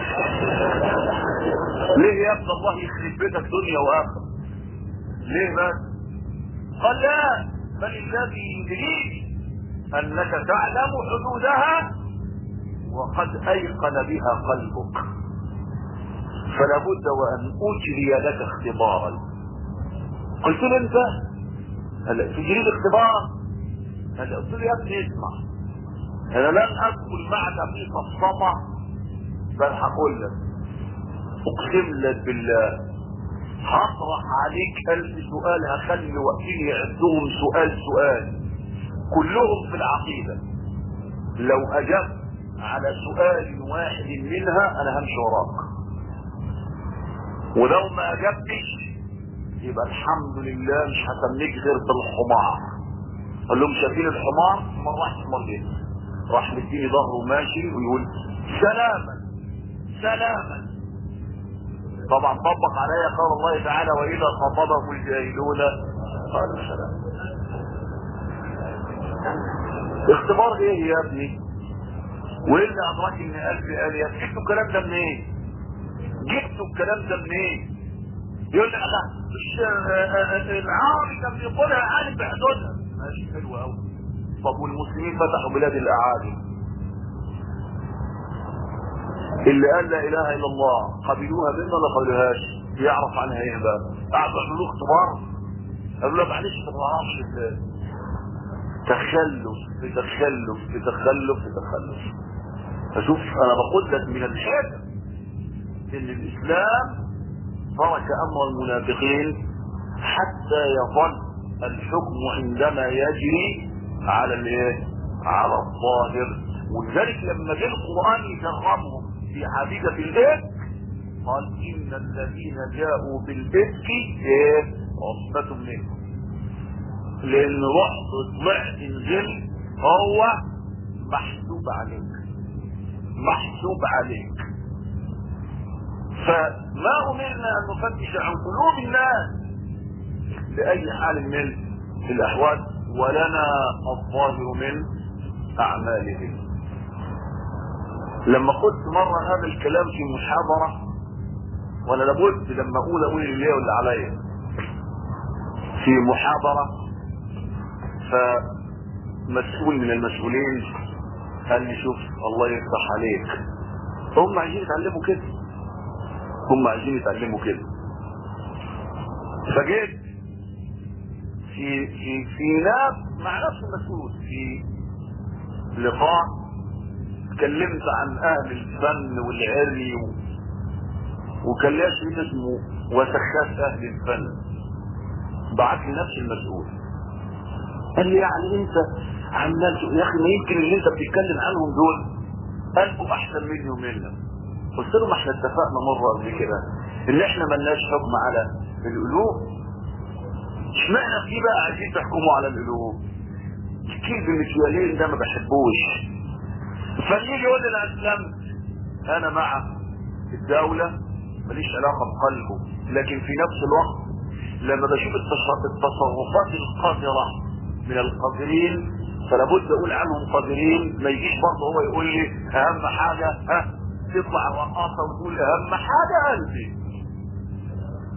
ليه يا ابن الله يخرب بيتك دنيا واخره؟ ليه بس؟ قال لا بل الذي يدريك انك تعلم حدودها وقد ايقن بها قلبك فلا بد وان اجري لك اختبارا. قلت له انت هلا تجري لي اختبار؟ هلا قلت له يا ابني اسمع انا لن ادخل معك في صفصفه بل هقول لك اقسم لك بالله هطرح عليك 1000 سؤال هخلي وقتين يعدهم سؤال كلهم في العقيده. لو اجبت على سؤال واحد منها انا همشي وراك، ولو ما اجبتش يبقى الحمد لله مش هسميك غير بالحمار. قال لهم شايفين الحمار؟ ما راحش مرة راح مديني ظهره ماشي ويقول سلاما. طبعا طبق عليا قول الله تعالى واذا خاطبهم الجاهلون قالوا سلام. اختبار ايه يا ابني؟ وايه اللي ادراك ان قلبي قال يا جبتوا الكلام ده منين؟ يقول لي العربي كان بيقولها عالم بحدودها. ماشي حلو قوي. طب والمسلمين فتحوا بلاد الاعاجم اللي قال لا اله الا الله قبلوها منه ولا قبلوهاش؟ يعرف عنها ايه بقى؟ قعدوا يعملوا له اختبار قالوا له معلش ما تعرفش تخلف. فشوف انا بقول لك من الحاجه ان الاسلام ترك امر المنافقين حتى يظل الحكم عندما يجري على الايه؟ على الظاهر. ولذلك لما جاء القران يجربهم في حادثه الافك قال ان الذين جاءوا بالافك عصبة منهم، لان رحت طلعت نزلت هو محسوب عليك. فما امرنا ان نفتش عن قلوب الناس باي حال من الاحوال ولنا الظاهر من اعمالهم. لما قلت مرة هذا الكلام في محاضرة وانا لابد لما اقول اللي واللي عليا في محاضرة، فمسؤول من المسؤولين قال لي شوف الله يفتح عليك هم عايزين يتعلموا كده. فجيت في ناس مع نفس المسؤول في لقاء اتكلمت عن اهل الفن والعري وكان ليا شيء اسمه وسخات اهل الفن. بعت لي نفس المسؤول قال لي يعني انت عمال يا اخي ما يمكن اللي انت بتتكلم عنهم دول قلبه احسن مني ومنك. قلت له ما احنا اتفقنا مره قبل كده ان احنا ملناش حكم على القلوب، اشمعنى في بقى عايزين تحكموا على القلوب؟ الكلب المكيالين ده ما بحبوش. فاللي يقول لي انا اسلمت انا مع الدولة ماليش علاقة بقلبه، لكن في نفس الوقت لما بشوف التصرفات القذرة من القادرين فلا بد اقول عنهم قادرين. ما يجيش برضه هو يقول لي اهم حاجة تطلع رقاصة وتقول اهم حاجة قلبي.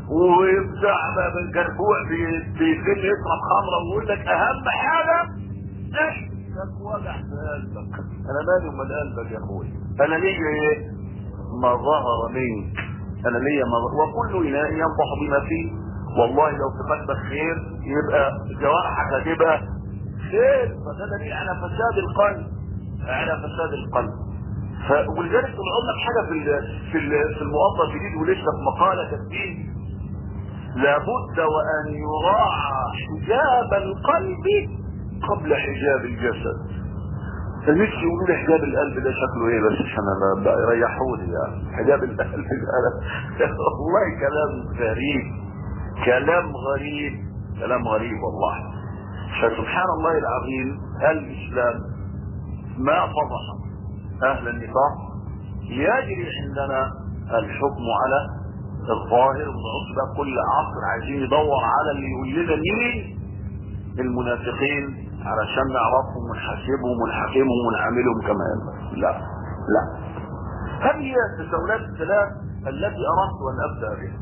وبتاع بالجربوع بيفل يشرب خمره ويقول لك اهم حاجه احسك وجع في قلبك. انا مالي ومال قلبك يا اخويا؟ انا ليا ايه؟ ما ظهر منك. انا ليا وكل اناء ينضح بما فيه. والله لو في قلبك خير يبقى جوارحك هتبقى خير. فده دليل على فساد القلب، على فساد القلب. ولذلك طلعوا لك حاجه في الموظف الجديد ولسه في مقاله كاتبين لابد وان يراعى حجاب القلب قبل حجاب الجسد. نفسي يقولوا لي حجاب القلب ده شكله ايه بس عشان انا بقى يريحوني يعني. حجاب القلب والله كلام غريب، كلام غريب، كلام غريب والله. فسبحان الله العظيم الاسلام ما فضح اهل النفاق يجري عندنا الحكم على الظاهر. ونعوذ بقى كل عصر عايزين ندور على اللي يقول لنا مين المنافقين علشان نعرفهم ونحاسبهم ونحاكمهم ونعاملهم كما ينبغي. لا لا. هذه التساؤلات الثلاث التي اردت ان ابدا بها.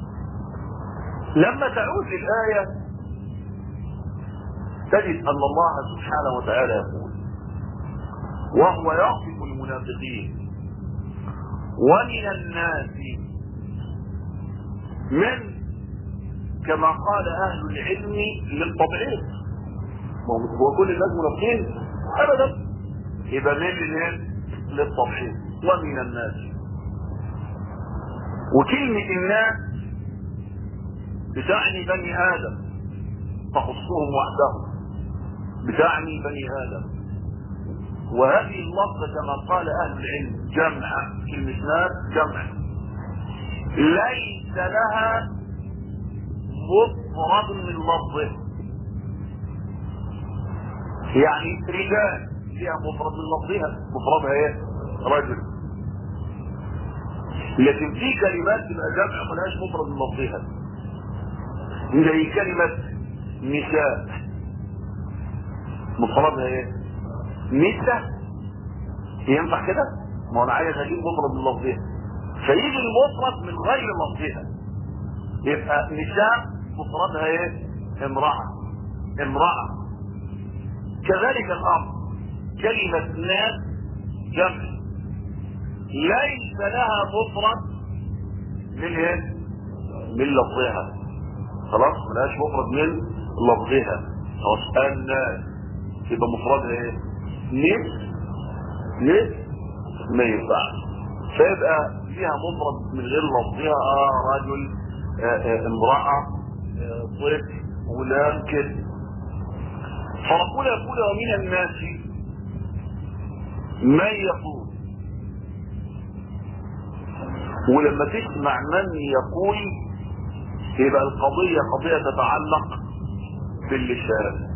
لما تعود الآية تجد أن الله سبحانه وتعالى يقول وهو يصف المنافقين ومن الناس من كما قال أهل العلم للتبعيض. هو كل الناس منافقين؟ أبدا. يبقى من للتبعيض ومن الناس. وكلمة الناس بتعني بني آدم، تخصهم وحدهم، بتعني بني آدم. وهذه اللفظة كما قال أهل العلم جمع، كلمة ناس جمع ليس لها مفرد من لفظه. يعني رجال فيها مفرد من لفظها، مفردها ايه؟ رجل. لكن في كلمات تبقى جمع ملهاش مفرد من لفظها، زي كلمة نساء مفردها ايه؟ نساء. ينفع كده؟ ما انا عايز اجيب مفرد من لفظها، فيجي المفرد من غير لفظها، يبقى نساء مفردها ايه؟ امرأة. امرأة. كذلك الامر كلمة ناس جمع ليس لها مفرد من ايه؟ من لفظها. خلاص ملهاش مفرد من لفظها. خلاص الناس يبقى مفردها ايه؟ نس ما ينفعش. فيبقى فيها مفرد من غير لفظها رجل، امرأة، طفل، غلام كده. فربنا يقول ومن الناس من يقول. ولما تسمع من يقول يبقى القضية قضية تتعلق باللسان.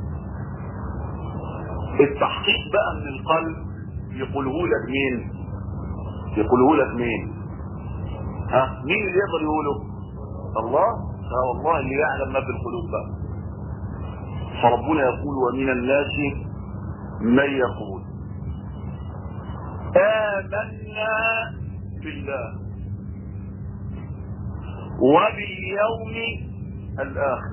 التحقيق بقى من القلب يقوله لك مين؟ يقوله لك مين؟ ها؟ مين اللي يقدر يقوله؟ الله. والله اللي يعلم ما في القلوب بقى. فربنا يقول ومن الناس من يقول آمنا بالله وباليوم الآخر.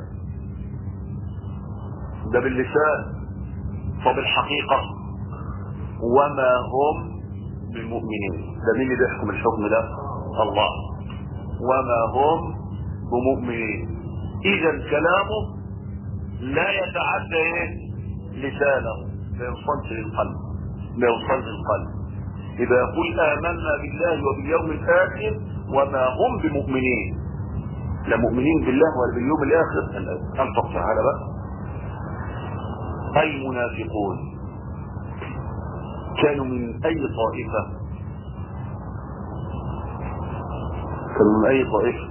ده باللسان. فبالحقيقة وما هم بمؤمنين. ده مين اللي بيحكم الحكم ده؟ الله. وما هم بمؤمنين. إذا كلامه لا يتعدى لسانه، لا يوصلش للقلب، لا يوصل للقلب. إذا يقول آمنا بالله وباليوم الآخر وما هم بمؤمنين، لا مؤمنين بالله ولا باليوم الآخر. أنفق تعالى بقى. المنافقون كانوا من أي طائفة؟ كانوا من أي طائفة؟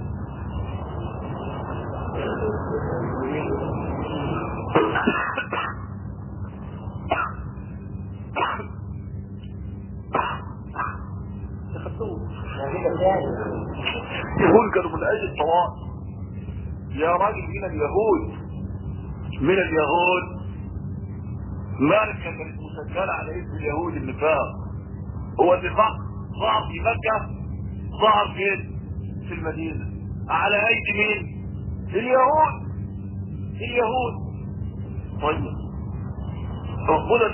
يقول كانوا من أي الطوائف. يا راجل من اليهود، من اليهود ماركة كانت مسجلة على اسم اليهود النفاق. هو النفاق ظهر في مكة، ظهر فين؟ في المدينة. على ايدي مين؟ اليهود. طيب ربنا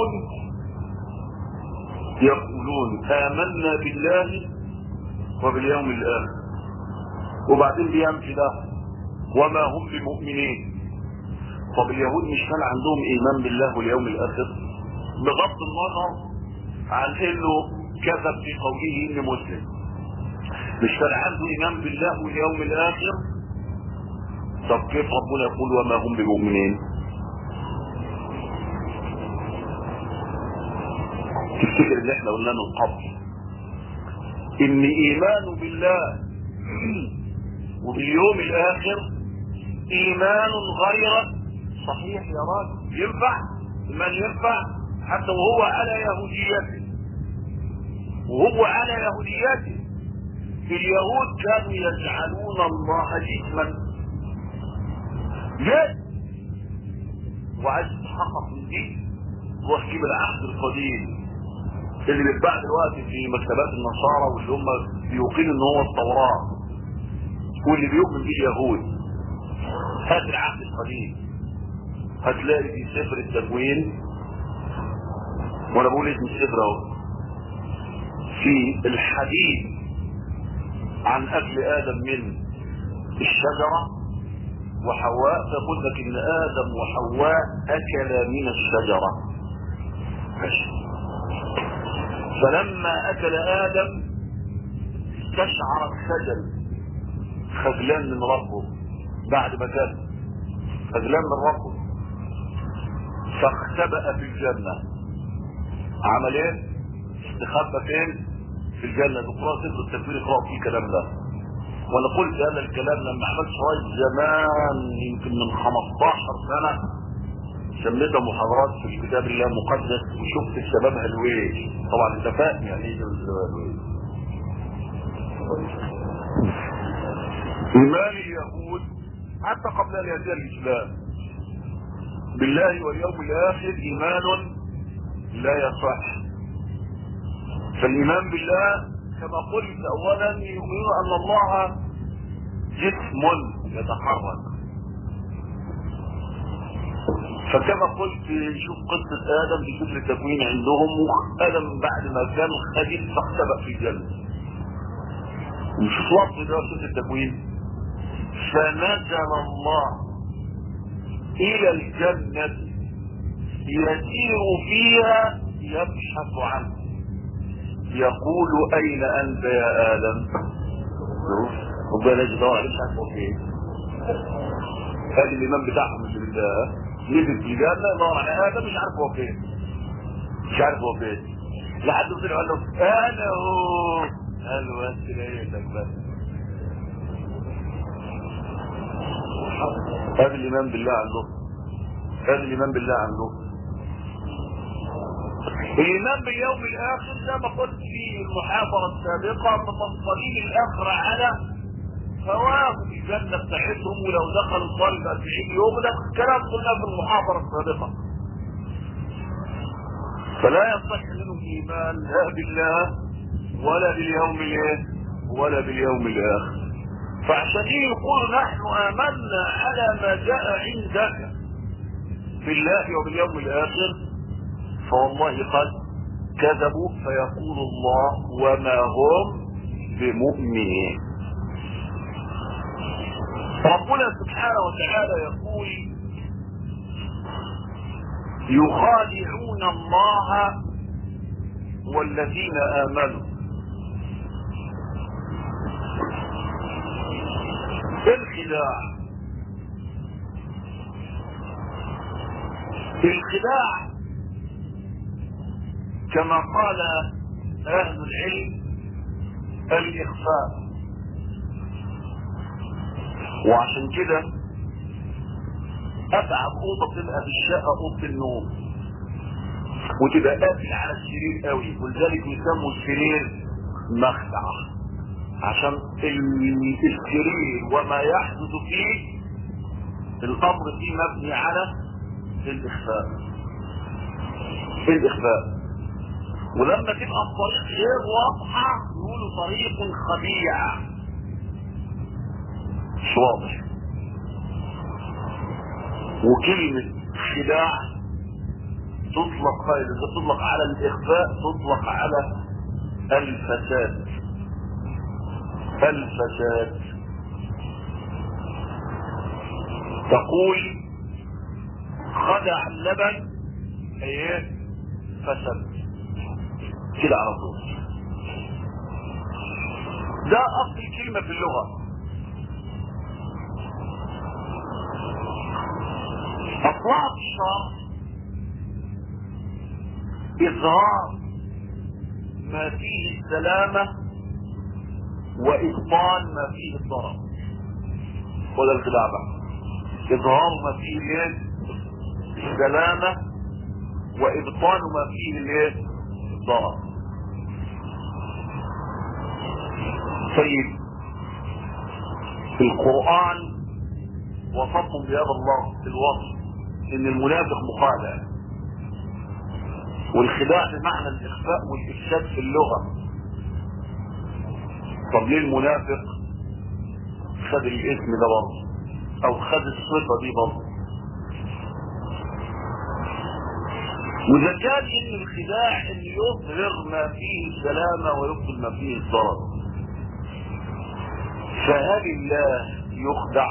يقولون آمنا بالله وباليوم الآخر، وبعدين بيمشي ده وما هم بمؤمنين. طب اليهود مش كان عندهم ايمان بالله واليوم الاخر؟ بغض النظر عن انه كذب في قوله اني مسلم، مش كان عنده ايمان بالله واليوم الاخر؟ طب كيف ربنا يقول وما هم بمؤمنين؟ تفتكر اللي احنا قلنا من قبل ان ايمان بالله وباليوم الاخر ايمان غير صحيح يا راجل؟ ينفع؟ ايمان ينفع حتى وهو على يهوديته. اليهود كانوا يجعلون الله جسما جد، وعايز تتحقق من دي روح جيب العهد القديم اللي بيتباع دلوقتي في مكتبات النصارى واللي هم بيقينوا ان هو التوراة واللي بيؤمن به اليهود. هات العهد القديم هتلاقي في سفر التكوين، وانا بقول اسم السفر اهو، في الحديث عن اكل ادم من الشجرة وحواء، تقول لك ان ادم وحواء اكلا من الشجرة. فلما اكل ادم استشعر الخجل، خجلان من ربه بعد ما كان خجلان من ربه، فاختبأ في الجنة. عمل ايه؟ استخبى فين؟ في الجنة. دكتور سفر التكوين اقرأ فيه الكلام ده. وانا قلت هذا الكلام لما عملت شوية زمان يمكن من 15 سنة، سميتها محاضرات في كتاب الله المقدس وشفت الشباب هلويش. طبعا انت فاهم يعني ايه هلويش. ايمان اليهود حتى قبل ان ياتي الاسلام بالله واليوم الاخر ايمان لا يصح. فالايمان بالله كما قلت اولا يؤمنون ان الله جسم يتحرك. فكما قلت شوف قصة ادم في سفر التكوين عندهم، ادم بعد ما كان خجل فاختبأ في الجنة. وشوف وصف ده سفر التكوين، فنزل الله الى الجنة يسير فيها يبحث عنه يقول اين انت يا ادم؟ ربنا يجدوا عليه مش عارف هو فين. هذا الامام بتاعهم مش بالله نزل في الجنة يدور على ادم مش عارف هو فين لحد ما طلع قال له انا هو. قال له بس لقيتك بس. هذا الايمان بالله عنده. الايمان باليوم الاخر زي ما قلت في المحاضرة السابقة مفصلين الاخر على ثواب الجنة بتاعتهم، ولو دخلوا طالب 40 يوم ده الكلام كله في المحاضرة السابقة. فلا يصح منهم ايمان لا بالله ولا باليوم الاخر. فعشان يقول نحن امنا على ما جاء عندك بالله وباليوم الاخر، فوالله قد كذبوا فيقول الله وما هم بمؤمنين. ربنا سبحانه وتعالى يقول يخادعون الله والذين آمنوا. الخداع كما قال اهل العلم الاخفاء. وعشان كده ابعد اوضه تبقى في الشقه اوضه النوم وتبقى قافل على السرير قوي، ولذلك يسموا السرير مخدع، عشان السرير وما يحدث فيه الامر فيه مبني على الاخفاء. ولما تبقى الطريق غير واضحه يقولوا طريق خبيع. مش واضح. وكلمة خداع تطلق على الإخفاء، تطلق على الفساد. الفساد تقول خدع اللبن ايه فسد كده على طول. ده اصل الكلمة في اللغة. اصلها في الشرع اظهار ما فيه السلامة وابطال ما فيه الضرر. ولا الخداع بقى اظهار ما فيه الايه السلامة وابطال ما فيه الايه الضرر. طيب في القرآن وصفهم بهذا الله في الوصف ان المنافق مخادع، والخداع بمعنى الاخفاء والافساد في اللغة. طب ليه المنافق خد الاسم ده برضه او خد الصفة دي برضه؟ واذا كان ان الخداع ان يظهر ما فيه السلامة ويبطل ما فيه الضرر، فهل الله يخدع؟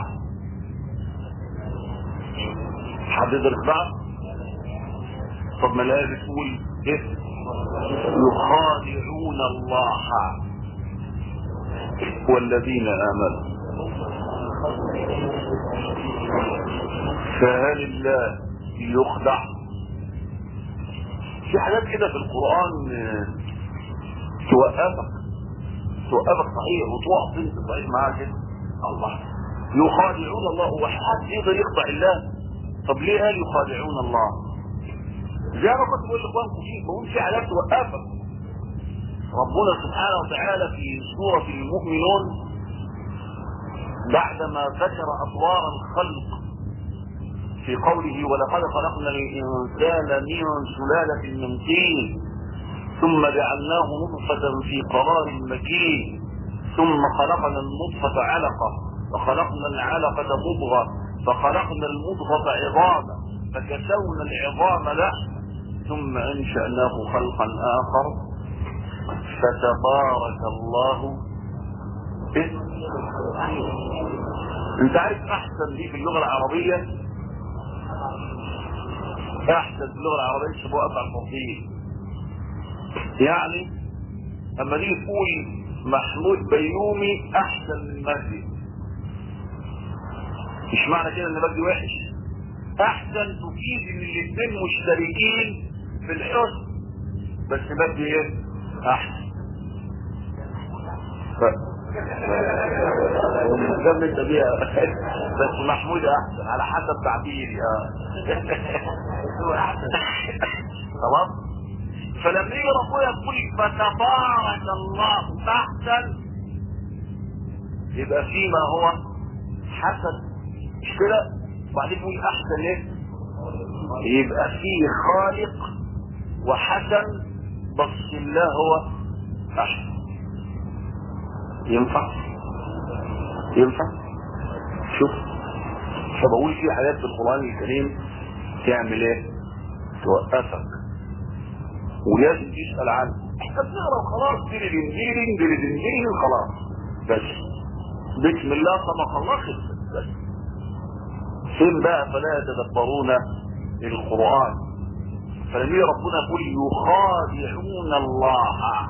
حد يقدر يخدع؟ طب ما الآية بتقول ايه؟ يخادعون الله والذين آمنوا. فهل الله يخدع؟ في حاجات كده في القرآن توقفك صحيح وتقف انت صحيح معاه كده. الله يخادعون الله، وحد يقدر يخدع الله؟ طب ليه قال يخادعون الله؟ زي ما كنت بقول لاخوانكم بقول في حاجات توقفك. ربنا سبحانه وتعالى في سورة المؤمنون بعدما ذكر أطوار الخلق في قوله ولقد خلقنا الإنسان من سلالة من طين ثم جعلناه نطفة في قرار مكين ثم خلقنا النطفة علقة فخلقنا العلقة مضغة فخلقنا المضغة عظاما فكسونا العظام لحما ثم أنشأناه خلقا آخر فتبارك الله. انت عارف احسن دي في اللغة العربية؟ احسن في اللغة العربية شبه افعل تفضيل. يعني اما نيجي تقول محمود بيومي احسن من مجدي، مش معنى كده ان مجدي وحش. احسن تفيد ان الاثنين مشتركين في الحسن، بس مجدي ايه احسن. انت بيها بس محمود احسن على حسب تعبيري. خلاص. فلما يجي ربنا يقول فتبارك الله احسن، يبقى فيما هو حسن، مش كده؟ وبعدين يقول احسن ليه؟ يبقى فيه خالق وحسن، بس الله هو احسن. ينفع؟ شوف، فبقول في حاجات في القرآن الكريم تعمل ايه؟ توقفك ولازم تسأل عنه. احنا بنقرا وخلاص، دي الانجيل خلاص، بس بسم الله طبق الله خلصت بس. فين بقى فلا يتدبرون القرآن؟ فلما ربنا يقول يخادعون الله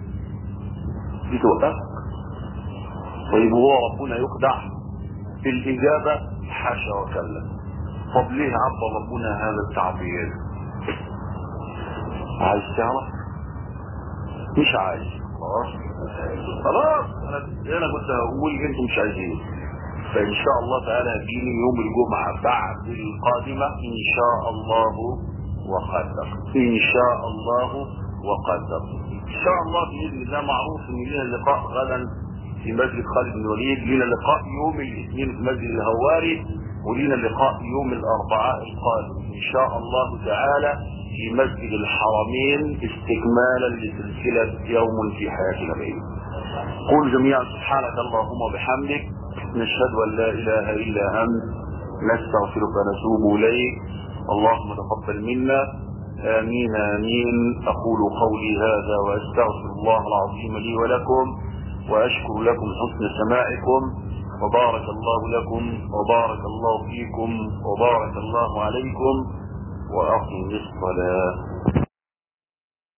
بتوقفك. طيب هو ربنا يخدع؟ في الإجابة حاشا وكلا. طب ليه عبر ربنا هذا التعبير؟ عايز تعرف؟ مش عايز. خلاص انا كنت هقول انتم مش عايزين. فان شاء الله تعالى هتجيني يوم الجمعة بعد القادمة ان شاء الله وقدر. ان شاء الله وقدر. ان شاء الله باذن الله. معروف ان لنا لقاء غدا في مسجد خالد بن الوليد، لنا لقاء يوم الاثنين في مسجد الهواري، ولنا لقاء يوم الاربعاء القادم ان شاء الله تعالى في مسجد الحرمين استكمالا لسلسلة يوم في حياة نبينا. قول جميعا سبحانك اللهم وبحمدك نشهد أن لا إله إلا أنت نستغفرك ونتوب إليك. اللهم تقبل منا. آمين آمين. أقول قولي هذا وأستغفر الله العظيم لي ولكم، وأشكر لكم حسن سماعكم، وبارك الله لكم وبارك الله فيكم وبارك الله عليكم، وأقم الصلاة.